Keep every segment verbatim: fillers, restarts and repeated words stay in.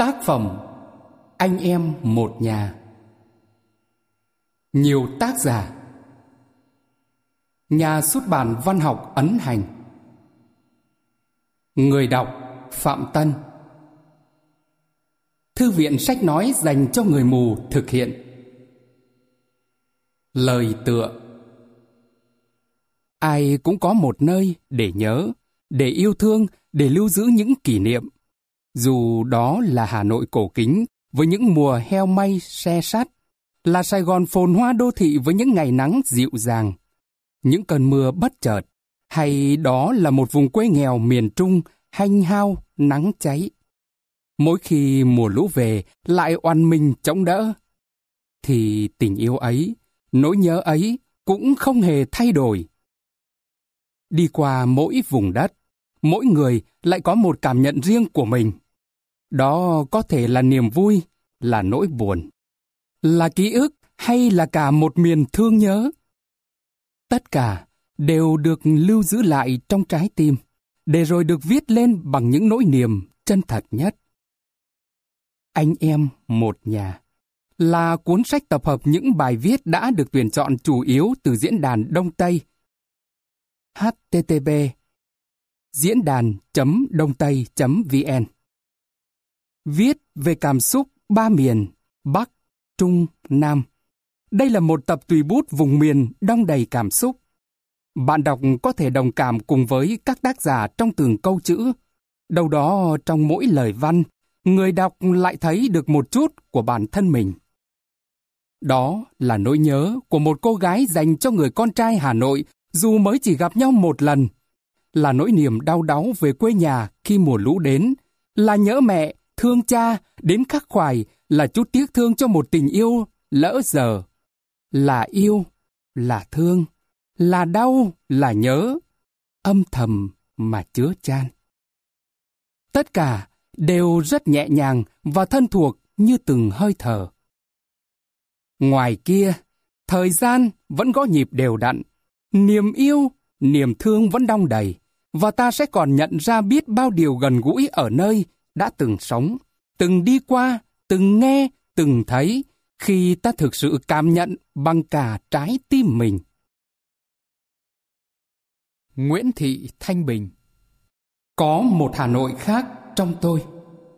Tác phẩm Anh em một nhà. Nhiều tác giả. Nhà xuất bản văn học Ấn Hành. Người đọc Phạm Tân. Thư viện sách nói dành cho người mù thực hiện. Lời tựa: ai cũng có một nơi để nhớ, để yêu thương, để lưu giữ những kỷ niệm. Dù đó là Hà Nội cổ kính với những mùa heo may se sắt, là Sài Gòn phồn hoa đô thị với những ngày nắng dịu dàng, những cơn mưa bất chợt, hay đó là một vùng quê nghèo miền Trung hanh hao nắng cháy. Mỗi khi mùa lũ về lại oằn mình chống đỡ, thì tình yêu ấy, nỗi nhớ ấy cũng không hề thay đổi. Đi qua mỗi vùng đất, mỗi người lại có một cảm nhận riêng của mình. Đó có thể là niềm vui, là nỗi buồn, là ký ức hay là cả một miền thương nhớ. Tất cả đều được lưu giữ lại trong trái tim, để rồi được viết lên bằng những nỗi niềm chân thật nhất. Anh em một nhà là cuốn sách tập hợp những bài viết đã được tuyển chọn chủ yếu từ diễn đàn Đông Tây. h t t p diễn đàn chấm đông tây chấm v n. Viết về cảm xúc ba miền Bắc, Trung, Nam. Đây là một tập tùy bút vùng miền đong đầy cảm xúc. Bạn đọc có thể đồng cảm cùng với các tác giả trong từng câu chữ. Đâu đó trong mỗi lời văn, người đọc lại thấy được một chút của bản thân mình. Đó là nỗi nhớ của một cô gái dành cho người con trai Hà Nội dù mới chỉ gặp nhau một lần. Là nỗi niềm đau đáu về quê nhà khi mùa lũ đến. Là nhớ mẹ, thương cha, đến khắc khoải, là chút tiếc thương cho một tình yêu lỡ dở. Là yêu, là thương, là đau, là nhớ, âm thầm mà chứa chan. Tất cả đều rất nhẹ nhàng và thân thuộc như từng hơi thở. Ngoài kia, thời gian vẫn có nhịp đều đặn, niềm yêu, niềm thương vẫn đong đầy, và ta sẽ còn nhận ra biết bao điều gần gũi ở nơi đã từng sống, từng đi qua, từng nghe, từng thấy, khi ta thực sự cảm nhận bằng cả trái tim mình. Nguyễn Thị Thanh Bình. Có một Hà Nội khác trong tôi.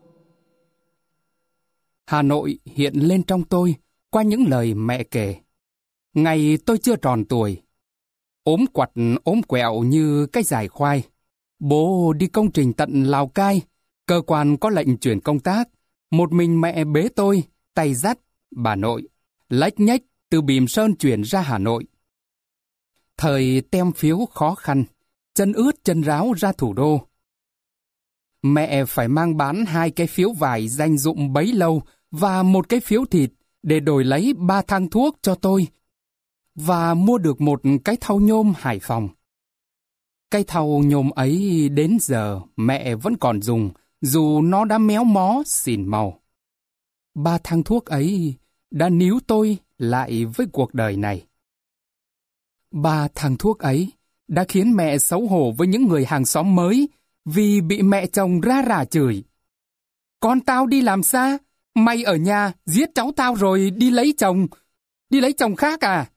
Hà Nội hiện lên trong tôi qua những lời mẹ kể. Ngày tôi chưa tròn tuổi, ốm quặt ốm quẹo như cái dải khoai. Bố đi công trình tận Lào Cai, cơ quan có lệnh chuyển công tác. Một mình mẹ bế tôi, tay dắt, bà nội, lách nhách từ Bỉm Sơn chuyển ra Hà Nội. Thời tem phiếu khó khăn, chân ướt chân ráo ra thủ đô. Mẹ phải mang bán hai cái phiếu vải dành dụm bấy lâu và một cái phiếu thịt để đổi lấy ba thang thuốc cho tôi và mua được một cái thau nhôm Hải Phòng. Cái thau nhôm ấy đến giờ mẹ vẫn còn dùng, dù nó đã méo mó, xỉn màu. Ba thang thuốc ấy đã níu tôi lại với cuộc đời này. Ba thang thuốc ấy đã khiến mẹ xấu hổ với những người hàng xóm mới vì bị mẹ chồng ra rả chửi. Con tao đi làm xa, mày ở nhà giết cháu tao rồi đi lấy chồng, đi lấy chồng khác à?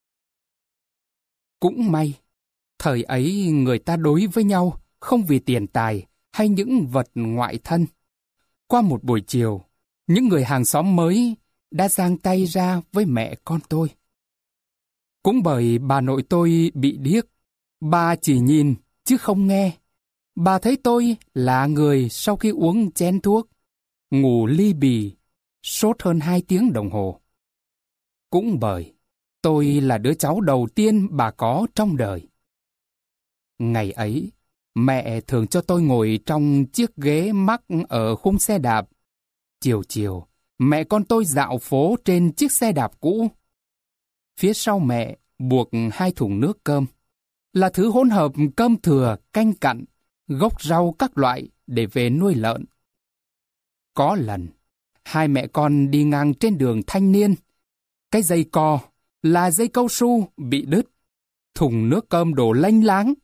Cũng may, thời ấy người ta đối với nhau không vì tiền tài hay những vật ngoại thân. Qua một buổi chiều, những người hàng xóm mới đã giang tay ra với mẹ con tôi. Cũng bởi bà nội tôi bị điếc, bà chỉ nhìn chứ không nghe. Bà thấy tôi là người sau khi uống chén thuốc, ngủ ly bì, sốt hơn hai tiếng đồng hồ. Cũng bởi tôi là đứa cháu đầu tiên bà có trong đời. Ngày ấy, mẹ thường cho tôi ngồi trong chiếc ghế mắc ở khung xe đạp. Chiều chiều, mẹ con tôi dạo phố trên chiếc xe đạp cũ. Phía sau mẹ buộc hai thùng nước cơm, là thứ hỗn hợp cơm thừa, canh cặn, gốc rau các loại để về nuôi lợn. Có lần, hai mẹ con đi ngang trên đường Thanh Niên. Cái dây cò là dây cao su bị đứt, thùng nước cơm đổ lênh láng.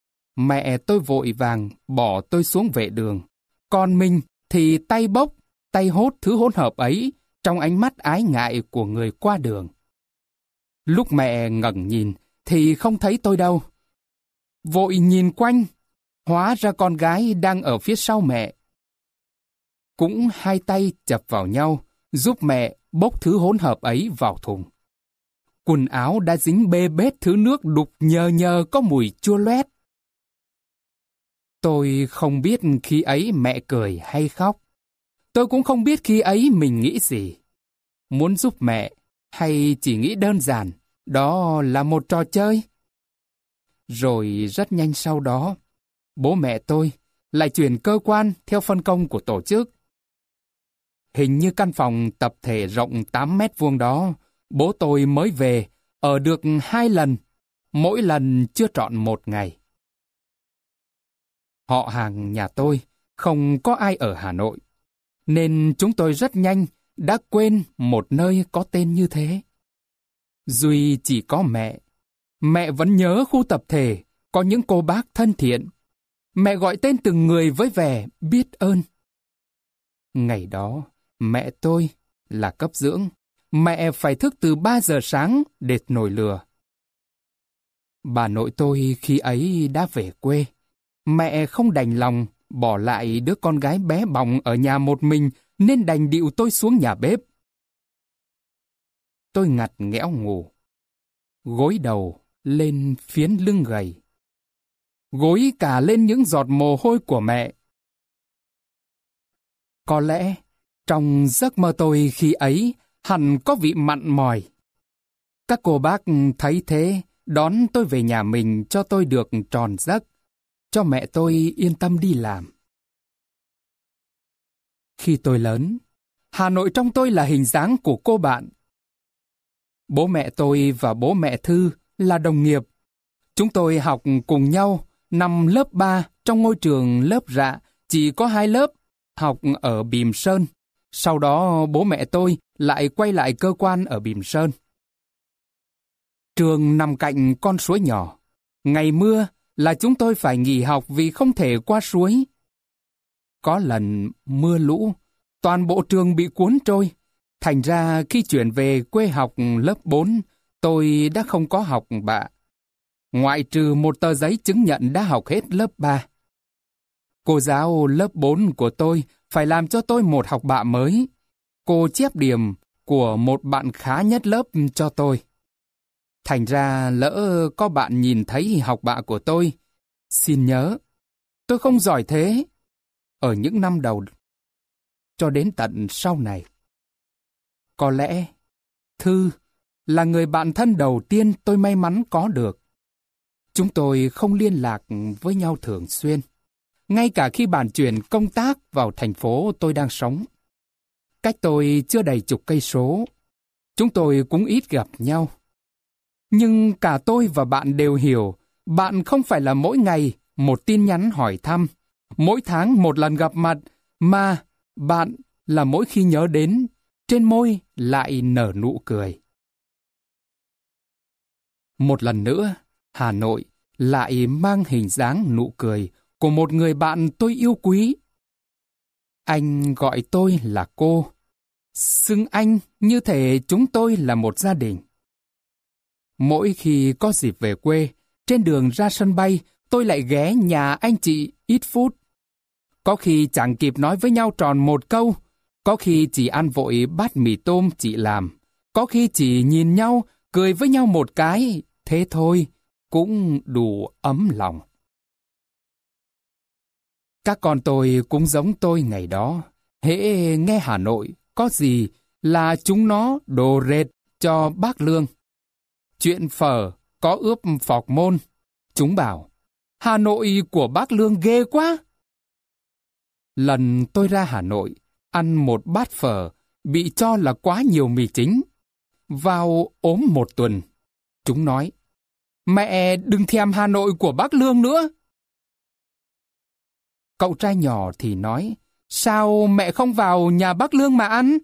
Mẹ tôi vội vàng bỏ tôi xuống vệ đường, còn mình thì tay bốc, tay hốt thứ hỗn hợp ấy trong ánh mắt ái ngại của người qua đường. Lúc mẹ ngẩng nhìn thì không thấy tôi đâu. Vội nhìn quanh, hóa ra con gái đang ở phía sau mẹ. Cũng hai tay chập vào nhau, giúp mẹ bốc thứ hỗn hợp ấy vào thùng. Quần áo đã dính bê bết thứ nước đục nhờ nhờ có mùi chua loét. Tôi không biết khi ấy mẹ cười hay khóc. Tôi cũng không biết khi ấy mình nghĩ gì. Muốn giúp mẹ hay chỉ nghĩ đơn giản, đó là một trò chơi. Rồi rất nhanh sau đó, bố mẹ tôi lại chuyển cơ quan theo phân công của tổ chức. Hình như căn phòng tập thể rộng tám mét vuông đó, bố tôi mới về, ở được hai lần, mỗi lần chưa trọn một ngày. Họ hàng nhà tôi không có ai ở Hà Nội, nên chúng tôi rất nhanh đã quên một nơi có tên như thế. Duy chỉ có mẹ. Mẹ vẫn nhớ khu tập thể có những cô bác thân thiện. Mẹ gọi tên từng người với vẻ biết ơn. Ngày đó, mẹ tôi là cấp dưỡng. Mẹ phải thức từ ba giờ sáng để nồi lửa. Bà nội tôi khi ấy đã về quê. Mẹ không đành lòng bỏ lại đứa con gái bé bỏng ở nhà một mình nên đành điệu tôi xuống nhà bếp. Tôi ngặt nghẽo ngủ. Gối đầu lên phiến lưng gầy. Gối cả lên những giọt mồ hôi của mẹ. Có lẽ trong giấc mơ tôi khi ấy hẳn có vị mặn mòi. Các cô bác thấy thế đón tôi về nhà mình cho tôi được tròn giấc, cho mẹ tôi yên tâm đi làm. Khi tôi lớn, Hà Nội trong tôi là hình dáng của cô bạn. Bố mẹ tôi và bố mẹ Thư là đồng nghiệp. Chúng tôi học cùng nhau năm lớp ba trong ngôi trường lớp rạ, chỉ có hai lớp, học ở Bìm Sơn. Sau đó bố mẹ tôi lại quay lại cơ quan ở Bìm Sơn. Trường nằm cạnh con suối nhỏ. Ngày mưa là chúng tôi phải nghỉ học vì không thể qua suối. Có lần mưa lũ, toàn bộ trường bị cuốn trôi. Thành ra khi chuyển về quê học lớp bốn, tôi đã không có học bạ. Ngoại trừ một tờ giấy chứng nhận đã học hết lớp ba. Cô giáo lớp bốn của tôi phải làm cho tôi một học bạ mới. Cô chép điểm của một bạn khá nhất lớp cho tôi. Thành ra lỡ có bạn nhìn thấy học bạ của tôi, xin nhớ, tôi không giỏi thế. Ở những năm đầu, cho đến tận sau này. Có lẽ, Thư là người bạn thân đầu tiên tôi may mắn có được. Chúng tôi không liên lạc với nhau thường xuyên, ngay cả khi bàn chuyển công tác vào thành phố tôi đang sống. Cách tôi chưa đầy chục cây số, chúng tôi cũng ít gặp nhau. Nhưng cả tôi và bạn đều hiểu, bạn không phải là mỗi ngày một tin nhắn hỏi thăm, mỗi tháng một lần gặp mặt, mà bạn là mỗi khi nhớ đến, trên môi lại nở nụ cười. Một lần nữa, Hà Nội lại mang hình dáng nụ cười của một người bạn tôi yêu quý. Anh gọi tôi là cô, xưng anh như thể chúng tôi là một gia đình. Mỗi khi có dịp về quê, trên đường ra sân bay, tôi lại ghé nhà anh chị ít phút. Có khi chẳng kịp nói với nhau tròn một câu, có khi chỉ ăn vội bát mì tôm chị làm, có khi chỉ nhìn nhau, cười với nhau một cái, thế thôi, cũng đủ ấm lòng. Các con tôi cũng giống tôi ngày đó, hễ nghe Hà Nội có gì là chúng nó đồ rệt cho bác Lương. Chuyện phở có ướp phọc môn, chúng bảo, Hà Nội của bác Lương ghê quá. Lần tôi ra Hà Nội, ăn một bát phở bị cho là quá nhiều mì chính. Vào ốm một tuần, chúng nói, mẹ đừng thèm Hà Nội của bác Lương nữa. Cậu trai nhỏ thì nói, sao mẹ không vào nhà bác Lương mà ăn?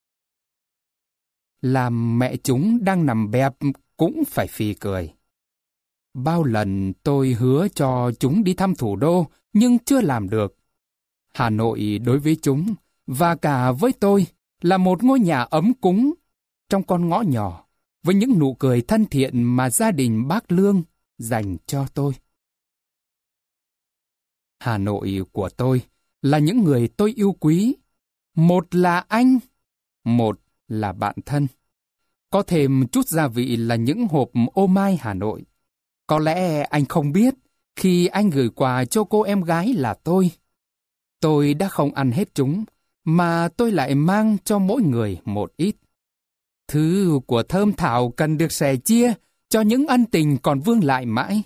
Làm mẹ chúng đang nằm bẹp cũng phải phì cười. Bao lần tôi hứa cho chúng đi thăm thủ đô, nhưng chưa làm được. Hà Nội đối với chúng và cả với tôi là một ngôi nhà ấm cúng trong con ngõ nhỏ, với những nụ cười thân thiện mà gia đình bác Lương dành cho tôi. Hà Nội của tôi là những người tôi yêu quý. Một là anh, một là bạn thân. Có thêm chút gia vị là những hộp ô mai Hà Nội. Có lẽ anh không biết khi anh gửi quà cho cô em gái là tôi. Tôi đã không ăn hết chúng, mà tôi lại mang cho mỗi người một ít. Thứ của thơm thảo cần được sẻ chia cho những ân tình còn vương lại mãi.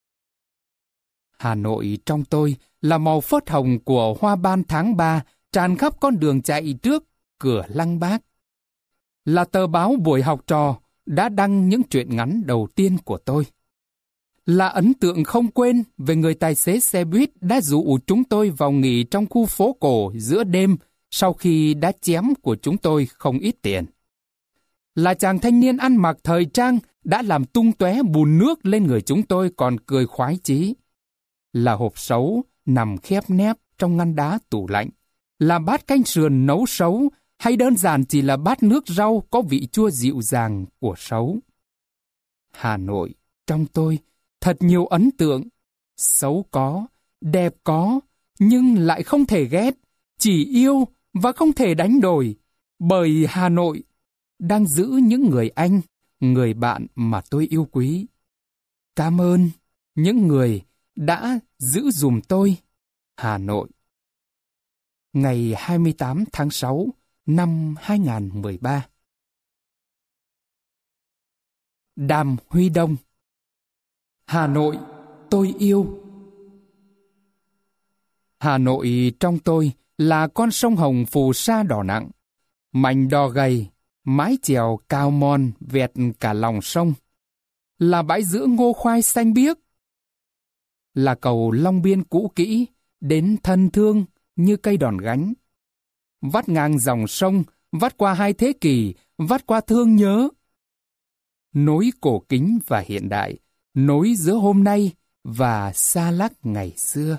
Hà Nội trong tôi là màu phớt hồng của hoa ban tháng ba tràn khắp con đường chạy trước cửa Lăng Bác. Là tờ báo Buổi Học Trò đã đăng những truyện ngắn đầu tiên của tôi. Là ấn tượng không quên về người tài xế xe buýt đã dụ chúng tôi vào nghỉ trong khu phố cổ giữa đêm sau khi đã chém của chúng tôi không ít tiền. Là chàng thanh niên ăn mặc thời trang đã làm tung tóe bùn nước lên người chúng tôi còn cười khoái chí. Là hộp sấu nằm khép nép trong ngăn đá tủ lạnh. Là bát canh sườn nấu sấu, hay đơn giản chỉ là bát nước rau có vị chua dịu dàng của sấu. Hà Nội trong tôi thật nhiều ấn tượng. Xấu có, đẹp có, nhưng lại không thể ghét, chỉ yêu và không thể đánh đổi, bởi Hà Nội đang giữ những người anh, người bạn mà tôi yêu quý. Cảm ơn những người đã giữ giùm tôi Hà Nội. Ngày hai mươi tám tháng sáu năm hai nghìn không trăm mười ba. Đàm Huy Đông. Hà Nội tôi yêu. Hà Nội trong tôi là con sông Hồng phù sa đỏ nặng, mảnh đò gầy, mái chèo cao mòn vẹt cả lòng sông. Là bãi giữa ngô khoai xanh biếc. Là cầu Long Biên cũ kỹ, đến thân thương như cây đòn gánh. Vắt ngang dòng sông, vắt qua hai thế kỷ, vắt qua thương nhớ. Nối cổ kính và hiện đại, nối giữa hôm nay và xa lắc ngày xưa.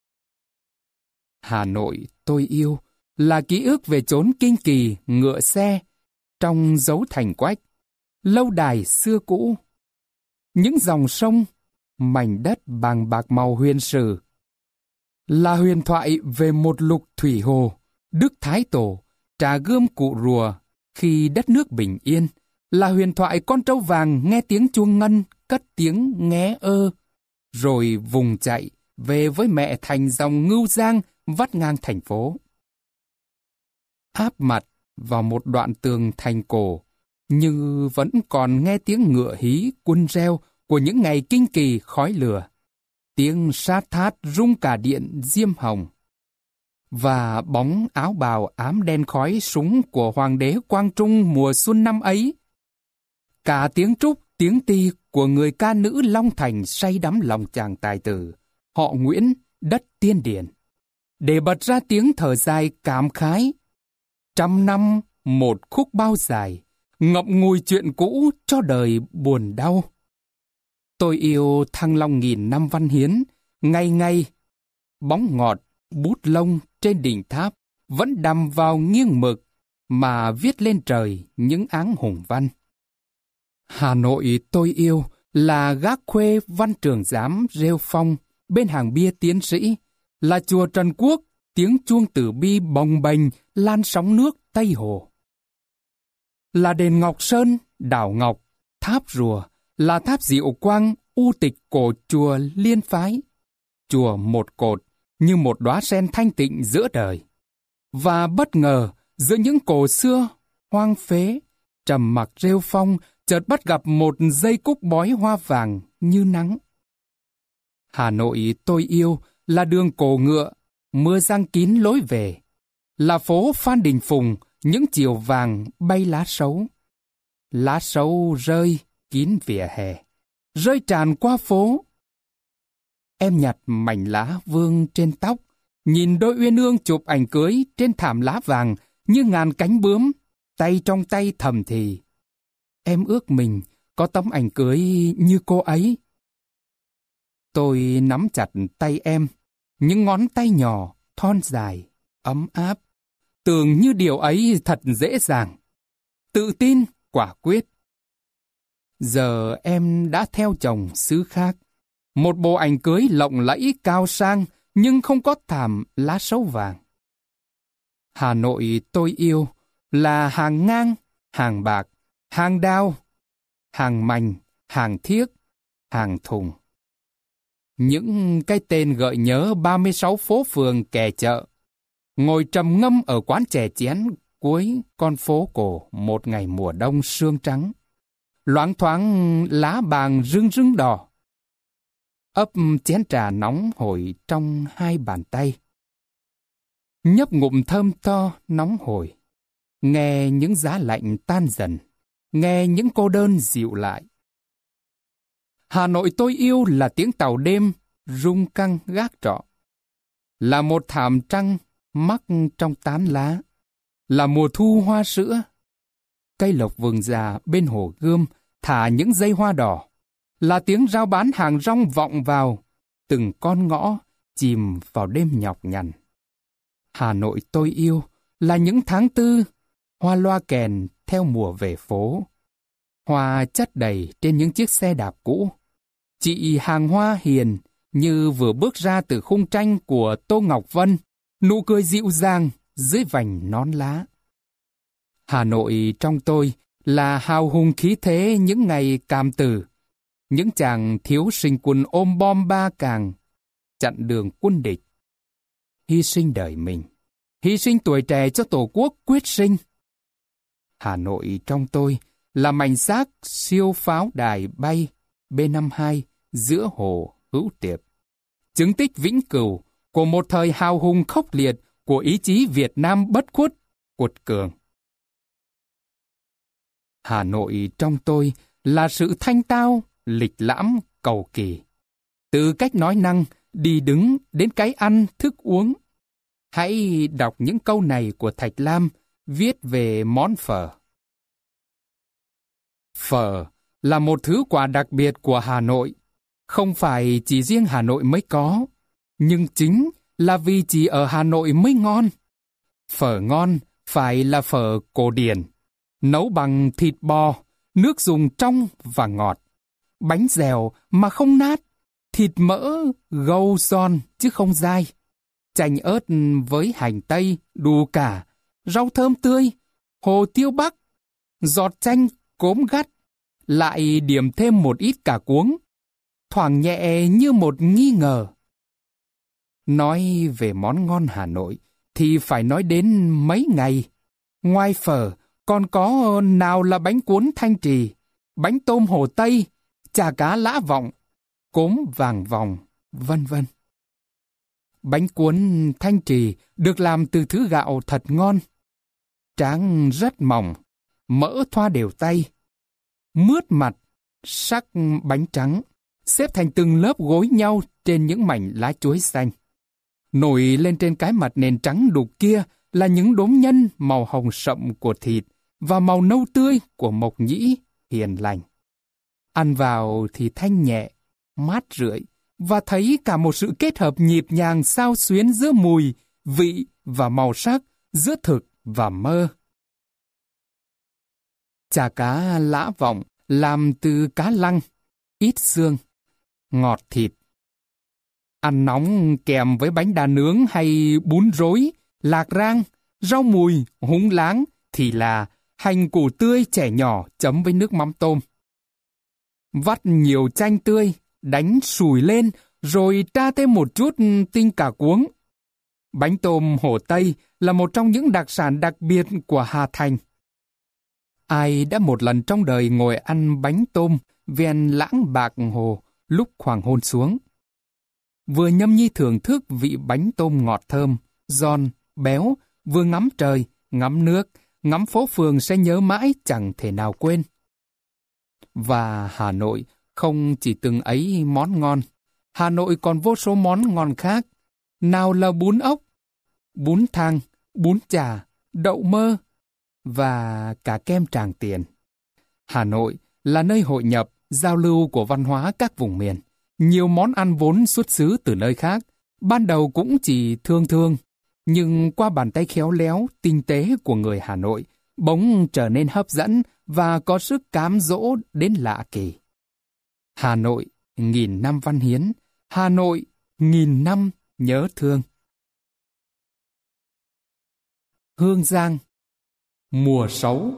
Hà Nội tôi yêu là ký ức về chốn kinh kỳ ngựa xe, trong dấu thành quách, lâu đài xưa cũ. Những dòng sông, mảnh đất bằng bạc màu huyền sử. Là huyền thoại về một lục thủy hồ, Đức Thái Tổ, trà gươm cụ rùa khi đất nước bình yên. Là huyền thoại con trâu vàng nghe tiếng chuông ngân, cất tiếng nghé ơ, rồi vùng chạy về với mẹ thành dòng Ngưu Giang vắt ngang thành phố. Áp mặt vào một đoạn tường thành cổ, như vẫn còn nghe tiếng ngựa hí quân reo của những ngày kinh kỳ khói lửa, tiếng sát thát rung cả điện diêm hồng, và bóng áo bào ám đen khói súng của hoàng đế Quang Trung mùa xuân năm ấy. Cả tiếng trúc, tiếng ti của người ca nữ Long Thành say đắm lòng chàng tài tử, họ Nguyễn, đất Tiên Điển, để bật ra tiếng thở dài cảm khái. Trăm năm một khúc bao dài, ngậm ngùi chuyện cũ cho đời buồn đau. Tôi yêu Thăng Long nghìn năm văn hiến, ngày ngày, bóng ngọt, bút lông trên đỉnh tháp vẫn đằm vào nghiêng mực mà viết lên trời những áng hùng văn. Hà Nội tôi yêu là gác khuê Văn Trường Giám rêu phong bên hàng bia tiến sĩ, là chùa Trần Quốc, tiếng chuông tử bi bồng bềnh lan sóng nước Tây Hồ. Là đền Ngọc Sơn, đảo Ngọc, tháp rùa, là tháp Diệu Quang, u tịch cổ chùa Liên Phái, chùa một cột như một đóa sen thanh tịnh giữa đời. Và bất ngờ, giữa những cổ xưa hoang phế, trầm mặc rêu phong, chợt bắt gặp một dây cúc bói hoa vàng như nắng. Hà Nội tôi yêu là đường cổ ngựa, mưa giăng kín lối về, là phố Phan Đình Phùng, những chiều vàng bay lá sấu. Lá sấu rơi kín vỉa hè, rơi tràn qua phố. Em nhặt mảnh lá vương trên tóc, nhìn đôi uyên ương chụp ảnh cưới trên thảm lá vàng như ngàn cánh bướm, tay trong tay thầm thì. Em ước mình có tấm ảnh cưới như cô ấy. Tôi nắm chặt tay em, những ngón tay nhỏ, thon dài, ấm áp. Tưởng như điều ấy thật dễ dàng. Tự tin, quả quyết. Giờ em đã theo chồng xứ khác. Một bộ ảnh cưới lộng lẫy cao sang, nhưng không có thảm lá sấu vàng. Hà Nội tôi yêu là hàng ngang, hàng bạc, hàng đao, hàng mành, hàng thiếc, hàng thùng. Những cái tên gợi nhớ ba mươi sáu phố phường kè chợ, ngồi trầm ngâm ở quán chè chén cuối con phố cổ một ngày mùa đông sương trắng. Loáng thoáng lá bàng rưng rưng đỏ. Ấp chén trà nóng hổi trong hai bàn tay. Nhấp ngụm thơm to nóng hổi. Nghe những giá lạnh tan dần. Nghe những cô đơn dịu lại. Hà Nội tôi yêu là tiếng tàu đêm rung căng gác trọ. Là một thảm trăng mắc trong tán lá. Là mùa thu hoa sữa. Cây lộc vườn già bên hồ Gươm thả những dây hoa đỏ. Là tiếng rao bán hàng rong vọng vào, từng con ngõ chìm vào đêm nhọc nhằn. Hà Nội tôi yêu là những tháng tư, hoa loa kèn theo mùa về phố. Hoa chất đầy trên những chiếc xe đạp cũ. Chị hàng hoa hiền như vừa bước ra từ khung tranh của Tô Ngọc Vân, nụ cười dịu dàng dưới vành nón lá. Hà Nội trong tôi là hào hùng khí thế những ngày càm tử. Những chàng thiếu sinh quân ôm bom ba càng, chặn đường quân địch. Hy sinh đời mình, hy sinh tuổi trẻ cho Tổ quốc quyết sinh. Hà Nội trong tôi là mảnh xác siêu pháo đài bay B năm mươi hai giữa hồ Hữu Tiệp. Chứng tích vĩnh cửu của một thời hào hùng khốc liệt của ý chí Việt Nam bất khuất, cuột cường. Hà Nội trong tôi là sự thanh tao, lịch lãm, cầu kỳ. Từ cách nói năng, đi đứng đến cái ăn, thức uống. Hãy đọc những câu này của Thạch Lam viết về món phở. Phở là một thứ quà đặc biệt của Hà Nội. Không phải chỉ riêng Hà Nội mới có, nhưng chính là vì chỉ ở Hà Nội mới ngon. Phở ngon phải là phở cổ điển, nấu bằng thịt bò, nước dùng trong và ngọt. Bánh dẻo mà không nát, thịt mỡ gâu giòn chứ không dai. Chanh ớt với hành tây, đù cả, rau thơm tươi, hồ tiêu bắc, giọt chanh cốm gắt, lại điểm thêm một ít cả cuống, thoảng nhẹ như một nghi ngờ. Nói về món ngon Hà Nội thì phải nói đến mấy ngày. Ngoài phở còn có nào là bánh cuốn Thanh Trì, bánh tôm Hồ Tây, chả cá Lã Vọng, cốm Vàng Vòng, vân vân. Bánh cuốn Thanh Trì được làm từ thứ gạo thật ngon. Tráng rất mỏng, mỡ thoa đều tay. Mướt mặt, sắc bánh trắng, xếp thành từng lớp gối nhau trên những mảnh lá chuối xanh. Nổi lên trên cái mặt nền trắng đục kia là những đốm nhân màu hồng sậm của thịt và màu nâu tươi của mộc nhĩ hiền lành. Ăn vào thì thanh nhẹ, mát rượi và thấy cả một sự kết hợp nhịp nhàng xao xuyến giữa mùi, vị và màu sắc, giữa thực và mơ. Chả cá Lã Vọng làm từ cá lăng, ít xương, ngọt thịt. Ăn nóng kèm với bánh đa nướng hay bún rối, lạc rang, rau mùi, húng láng thì là hành củ tươi chẻ nhỏ chấm với nước mắm tôm. Vắt nhiều chanh tươi, đánh sùi lên, rồi tra thêm một chút tinh cả cuống. Bánh tôm Hồ Tây là một trong những đặc sản đặc biệt của Hà Thành. Ai đã một lần trong đời ngồi ăn bánh tôm ven lãng bạc hồ lúc hoàng hôn xuống? Vừa nhâm nhi thưởng thức vị bánh tôm ngọt thơm, giòn, béo, vừa ngắm trời, ngắm nước, ngắm phố phường sẽ nhớ mãi chẳng thể nào quên. Và Hà Nội không chỉ từng ấy món ngon. Hà Nội còn vô số món ngon khác. Nào là bún ốc, bún thang, bún chả, đậu mơ và cả kem Tràng Tiền. Hà Nội là nơi hội nhập, giao lưu của văn hóa các vùng miền. Nhiều món ăn vốn xuất xứ từ nơi khác, ban đầu cũng chỉ thương thương, nhưng qua bàn tay khéo léo, tinh tế của người Hà Nội, bỗng trở nên hấp dẫn và có sức cám dỗ đến lạ kỳ. Hà Nội, nghìn năm văn hiến, Hà Nội, nghìn năm nhớ thương. Hương Giang, mùa sấu.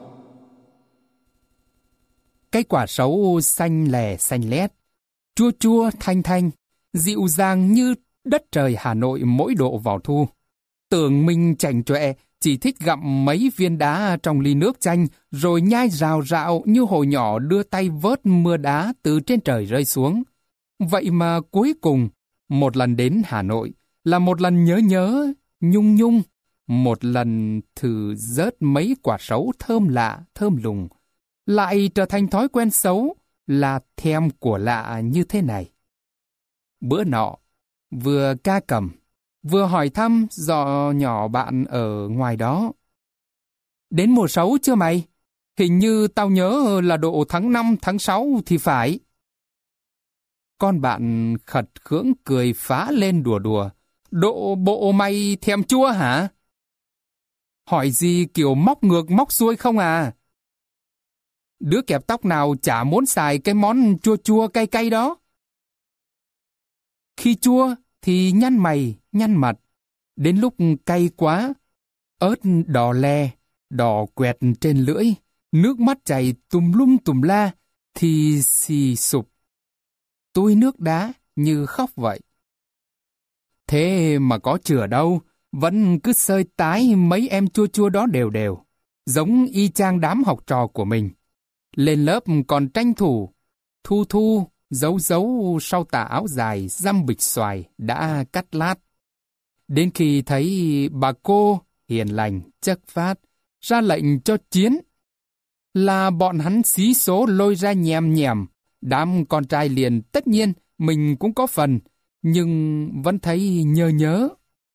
Cái quả sấu xanh lè xanh lét, chua chua thanh thanh, dịu dàng như đất trời Hà Nội mỗi độ vào thu. Tưởng mình chảnh chọe, chỉ thích gặm mấy viên đá trong ly nước chanh, rồi nhai rào rạo như hồi nhỏ đưa tay vớt mưa đá từ trên trời rơi xuống. Vậy mà cuối cùng, một lần đến Hà Nội là một lần nhớ nhớ, nhung nhung, một lần thử rớt mấy quả sấu thơm lạ, thơm lùng, lại trở thành thói quen xấu là thèm của lạ như thế này. Bữa nọ, vừa ca cầm, vừa hỏi thăm dò nhỏ bạn ở ngoài đó. Đến mùa sấu chưa mày? Hình như tao nhớ là độ tháng năm, tháng sáu thì phải. Con bạn khật khưỡng cười phá lên đùa đùa. Độ bộ mày thèm chua hả? Hỏi gì kiểu móc ngược móc xuôi không à? Đứa kẹp tóc nào chả muốn xài cái món chua chua cay cay đó. Khi chua thì nhăn mày, nhăn mặt. Đến lúc cay quá, ớt đỏ le, đỏ quẹt trên lưỡi, nước mắt chảy tùm lum tùm la, thì xì sụp. Tôi nước đá như khóc vậy. Thế mà có chừa đâu, vẫn cứ sơi tái mấy em chua chua đó đều đều, giống y chang đám học trò của mình. Lên lớp còn tranh thủ, thu thu, giấu giấu sau tà áo dài dăm bịch xoài đã cắt lát. Đến khi thấy bà cô hiền lành, chất phát, ra lệnh cho chiến, là bọn hắn xí số lôi ra nhèm nhèm. Đám con trai liền tất nhiên mình cũng có phần, nhưng vẫn thấy nhớ nhớ.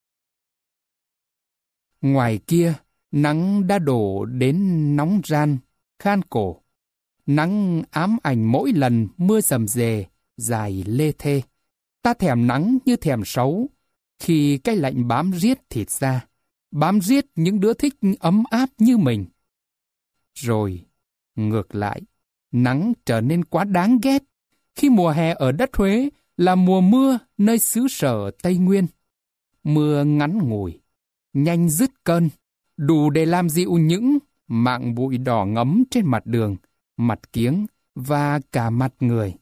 Ngoài kia, nắng đã đổ đến nóng ran, khan cổ. Nắng ám ảnh mỗi lần mưa rầm rề, dài lê thê. Ta thèm nắng như thèm sấu, khi cái lạnh bám riết thịt ra, bám riết những đứa thích ấm áp như mình. Rồi, ngược lại, nắng trở nên quá đáng ghét, khi mùa hè ở đất Huế là mùa mưa nơi xứ sở Tây Nguyên. Mưa ngắn ngủi, nhanh dứt cơn, đủ để làm dịu những mảng bụi đỏ ngấm trên mặt đường, mặt kiếng và cả mặt người.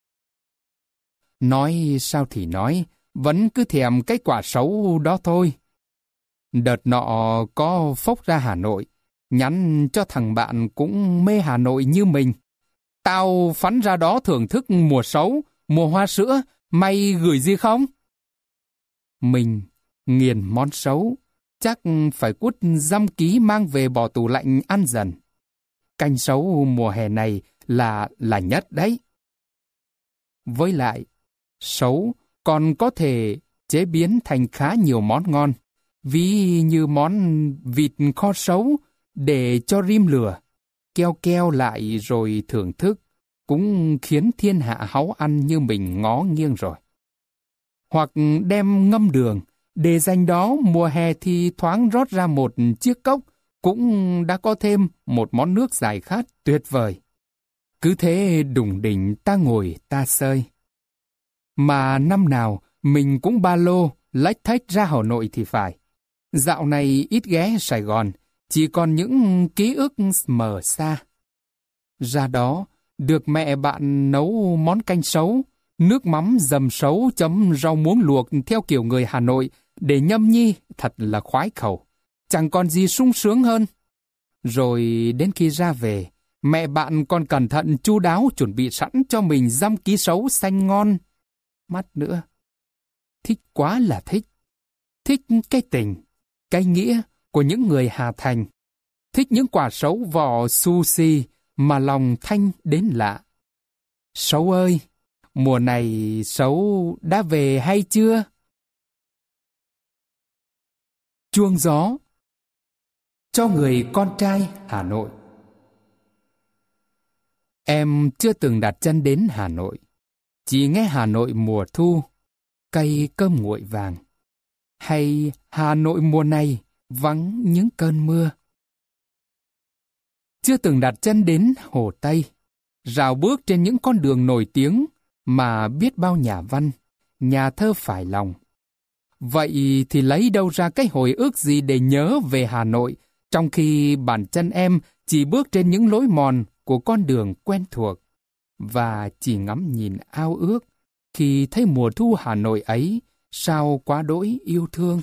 Nói sao thì nói, vẫn cứ thèm cái quả sấu đó thôi. Đợt nọ có phốc ra Hà Nội, nhắn cho thằng bạn cũng mê Hà Nội như mình. Tao phắn ra đó thưởng thức mùa sấu, mùa hoa sữa, mày gửi gì không? Mình nghiền món sấu, chắc phải quất dăm ký mang về bỏ tủ lạnh ăn dần. Canh sấu mùa hè này là là nhất đấy. Với lại, sấu còn có thể chế biến thành khá nhiều món ngon, ví như món vịt kho sấu để cho rim lửa, keo keo lại rồi thưởng thức, cũng khiến thiên hạ háu ăn như mình ngó nghiêng rồi. Hoặc đem ngâm đường, để dành đó mùa hè thì thoáng rót ra một chiếc cốc, cũng đã có thêm một món nước giải khát tuyệt vời. Cứ thế đủng đỉnh ta ngồi ta sơi. Mà năm nào mình cũng ba lô lách thách ra Hà Nội thì phải. Dạo này ít ghé Sài Gòn, chỉ còn những ký ức mờ xa. Ra đó, được mẹ bạn nấu món canh sấu, nước mắm dầm sấu chấm rau muống luộc theo kiểu người Hà Nội để nhâm nhi thật là khoái khẩu. Chẳng còn gì sung sướng hơn. Rồi đến khi ra về, mẹ bạn còn cẩn thận chu đáo chuẩn bị sẵn cho mình dăm ký sấu xanh ngon mắt nữa. Thích quá là thích. Thích cái tình, cái nghĩa của những người Hà Thành. Thích những quả sấu vỏ sushi mà lòng thanh đến lạ. Sấu ơi, mùa này sấu đã về hay chưa? Chuông gió cho người con trai Hà Nội. Em chưa từng đặt chân đến Hà Nội, chỉ nghe Hà Nội mùa thu, cây cơm nguội vàng. hay Hà Nội mùa này vắng những cơn mưa. Chưa từng đặt chân đến Hồ Tây, rào bước trên những con đường nổi tiếng mà biết bao nhà văn, nhà thơ phải lòng. Vậy thì lấy đâu ra cái hồi ức gì để nhớ về Hà Nội, trong khi bàn chân em chỉ bước trên những lối mòn của con đường quen thuộc, và chỉ ngắm nhìn ao ước khi thấy mùa thu Hà Nội ấy sao quá đỗi yêu thương.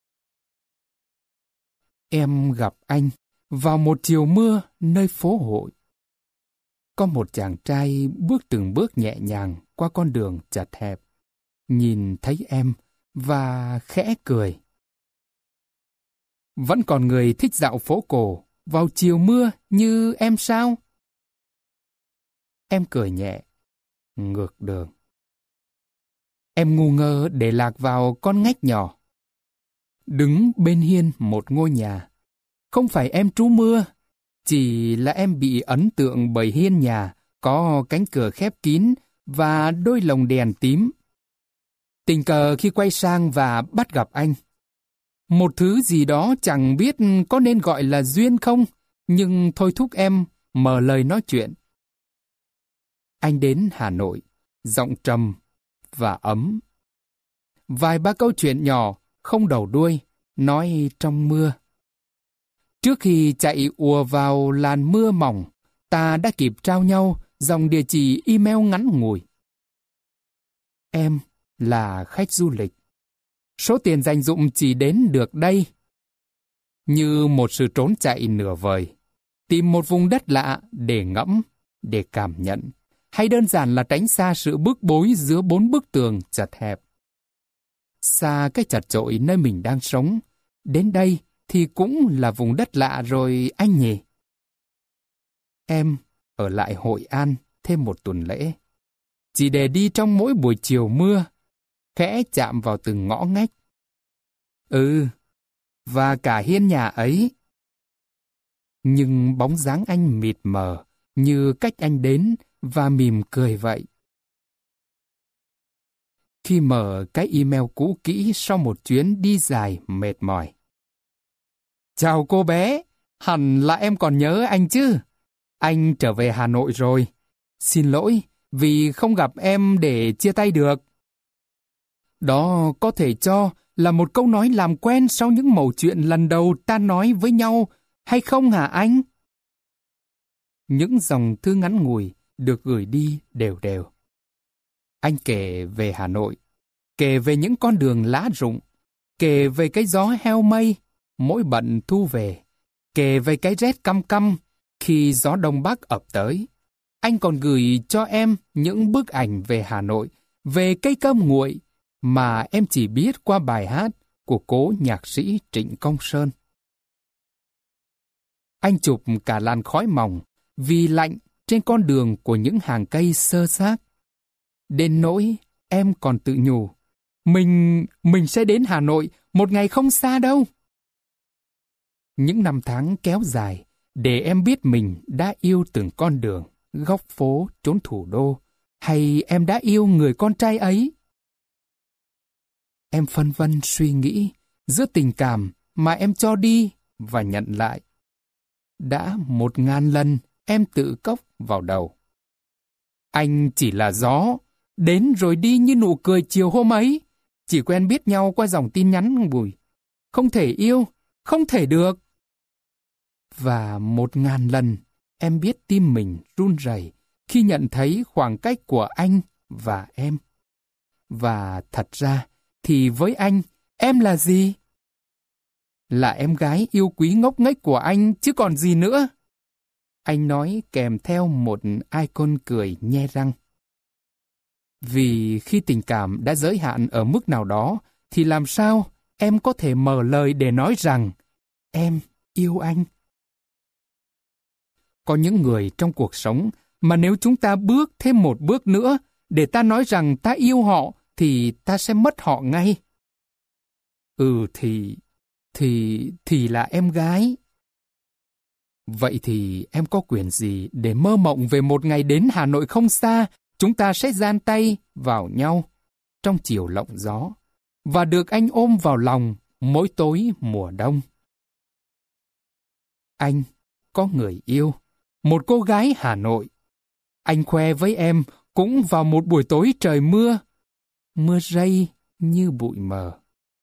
Em gặp anh vào một chiều mưa nơi phố hội. Có một chàng trai bước từng bước nhẹ nhàng qua con đường chật hẹp, nhìn thấy em và khẽ cười. Vẫn còn người thích dạo phố cổ vào chiều mưa như em sao? Em cười nhẹ, ngược đường. Em ngu ngơ để lạc vào con ngách nhỏ. Đứng bên hiên một ngôi nhà. Không phải em trú mưa, chỉ là em bị ấn tượng bởi hiên nhà có cánh cửa khép kín và đôi lồng đèn tím. Tình cờ khi quay sang và bắt gặp anh. Một thứ gì đó chẳng biết có nên gọi là duyên không, nhưng thôi thúc em mở lời nói chuyện. Anh đến Hà Nội, giọng trầm và ấm. Vài ba câu chuyện nhỏ, không đầu đuôi, nói trong mưa. Trước khi chạy ùa vào làn mưa mỏng, ta đã kịp trao nhau dòng địa chỉ email ngắn ngủi. Em là khách du lịch. Số tiền dành dụm chỉ đến được đây. Như một sự trốn chạy nửa vời. Tìm một vùng đất lạ để ngẫm, để cảm nhận. Hay đơn giản là tránh xa sự bức bối giữa bốn bức tường chật hẹp. Xa cái chật chội nơi mình đang sống. Đến đây thì cũng là vùng đất lạ rồi anh nhỉ? Em ở lại Hội An thêm một tuần lễ. Chỉ để đi trong mỗi buổi chiều mưa, khẽ chạm vào từng ngõ ngách. Ừ, và cả hiên nhà ấy. Nhưng bóng dáng anh mịt mờ, như cách anh đến và mỉm cười vậy. Khi mở cái email cũ kỹ sau một chuyến đi dài mệt mỏi. Chào cô bé, hẳn là em còn nhớ anh chứ? Anh trở về Hà Nội rồi. Xin lỗi vì không gặp em để chia tay được. Đó có thể cho là một câu nói làm quen sau những mẩu chuyện lần đầu ta nói với nhau, hay không hả anh? Những dòng thư ngắn ngủi được gửi đi đều đều. Anh kể về Hà Nội, kể về những con đường lá rụng, kể về cái gió heo mây mỗi bận thu về, kể về cái rét căm căm khi gió đông bắc ập tới. Anh còn gửi cho em những bức ảnh về Hà Nội, về cây cơm nguội mà em chỉ biết qua bài hát của cố nhạc sĩ Trịnh Công Sơn. Anh chụp cả làn khói mỏng vì lạnh trên con đường của những hàng cây xơ xác. Đến nỗi em còn tự nhủ, mình, mình sẽ đến Hà Nội một ngày không xa đâu. Những năm tháng kéo dài để em biết mình đã yêu từng con đường, góc phố, chốn thủ đô, hay em đã yêu người con trai ấy. Em phân vân suy nghĩ giữa tình cảm mà em cho đi và nhận lại. Đã một ngàn lần em tự cốc vào đầu. Anh chỉ là gió, đến rồi đi như nụ cười chiều hôm ấy. Chỉ quen biết nhau qua dòng tin nhắn bùi. Không thể yêu, không thể được. Và một ngàn lần em biết tim mình run rẩy khi nhận thấy khoảng cách của anh và em. Và thật ra thì với anh, em là gì? Là em gái yêu quý ngốc nghếch của anh chứ còn gì nữa. Anh nói kèm theo một icon cười nhe răng. Vì khi tình cảm đã giới hạn ở mức nào đó, thì làm sao em có thể mở lời để nói rằng em yêu anh? Có những người trong cuộc sống mà nếu chúng ta bước thêm một bước nữa để ta nói rằng ta yêu họ, thì ta sẽ mất họ ngay. Ừ thì, thì, thì là em gái. Vậy thì em có quyền gì để mơ mộng về một ngày đến Hà Nội không xa, chúng ta sẽ gian tay vào nhau trong chiều lộng gió, và được anh ôm vào lòng mỗi tối mùa đông. Anh có người yêu, một cô gái Hà Nội. Anh khoe với em cũng vào một buổi tối trời mưa, mưa rây như bụi mờ.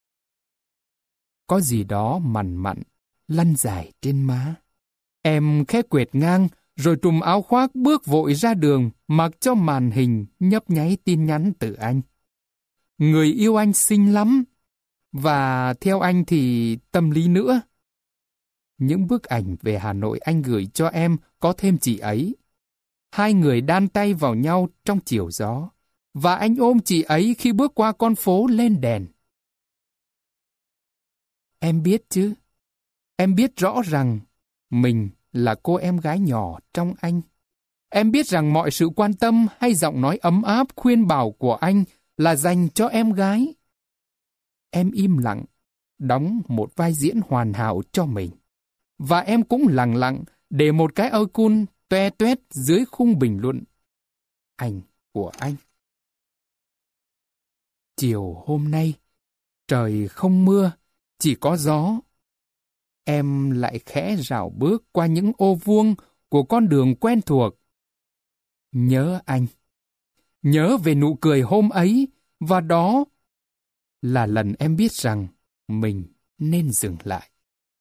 Có gì đó mằn mặn lăn dài trên má. Em khẽ quệt ngang rồi trùm áo khoác bước vội ra đường, mặc cho màn hình nhấp nháy tin nhắn từ anh. Người yêu anh xinh lắm, và theo anh thì tâm lý nữa. Những bức ảnh về Hà Nội anh gửi cho em có thêm chị ấy. Hai người đan tay vào nhau trong chiều gió, và anh ôm chị ấy khi bước qua con phố lên đèn. Em biết chứ, em biết rõ rằng mình là cô em gái nhỏ trong anh. Em biết rằng mọi sự quan tâm hay giọng nói ấm áp khuyên bảo của anh là dành cho em gái. Em im lặng, đóng một vai diễn hoàn hảo cho mình. Và em cũng lặng lặng để một cái icon toe toét dưới khung bình luận. Ảnh của anh. Chiều hôm nay, trời không mưa, chỉ có gió. Em lại khẽ rảo bước qua những ô vuông của con đường quen thuộc. Nhớ anh. Nhớ về nụ cười hôm ấy, và đó là lần em biết rằng mình nên dừng lại.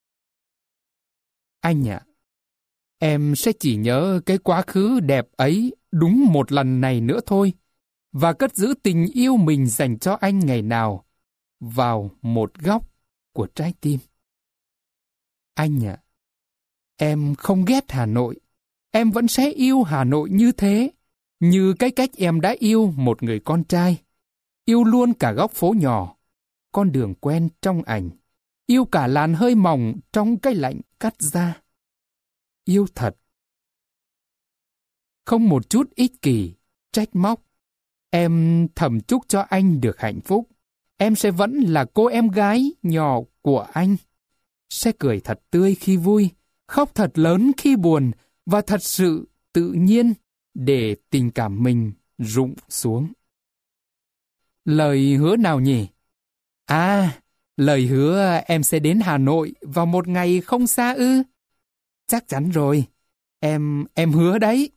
Anh ạ, em sẽ chỉ nhớ cái quá khứ đẹp ấy đúng một lần này nữa thôi, và cất giữ tình yêu mình dành cho anh ngày nào vào một góc của trái tim. Anh ạ, em không ghét Hà Nội, em vẫn sẽ yêu Hà Nội như thế, như cái cách em đã yêu một người con trai. Yêu luôn cả góc phố nhỏ, con đường quen trong ảnh, yêu cả làn hơi mỏng trong cái lạnh cắt da. Yêu thật. Không một chút ích kỷ, trách móc. Em thầm chúc cho anh được hạnh phúc. Em sẽ vẫn là cô em gái nhỏ của anh. Sẽ cười thật tươi khi vui, khóc thật lớn khi buồn, và thật sự tự nhiên để tình cảm mình rụng xuống. Lời hứa nào nhỉ? À, lời hứa em sẽ đến Hà Nội vào một ngày không xa ư? Chắc chắn rồi. Em, em hứa đấy.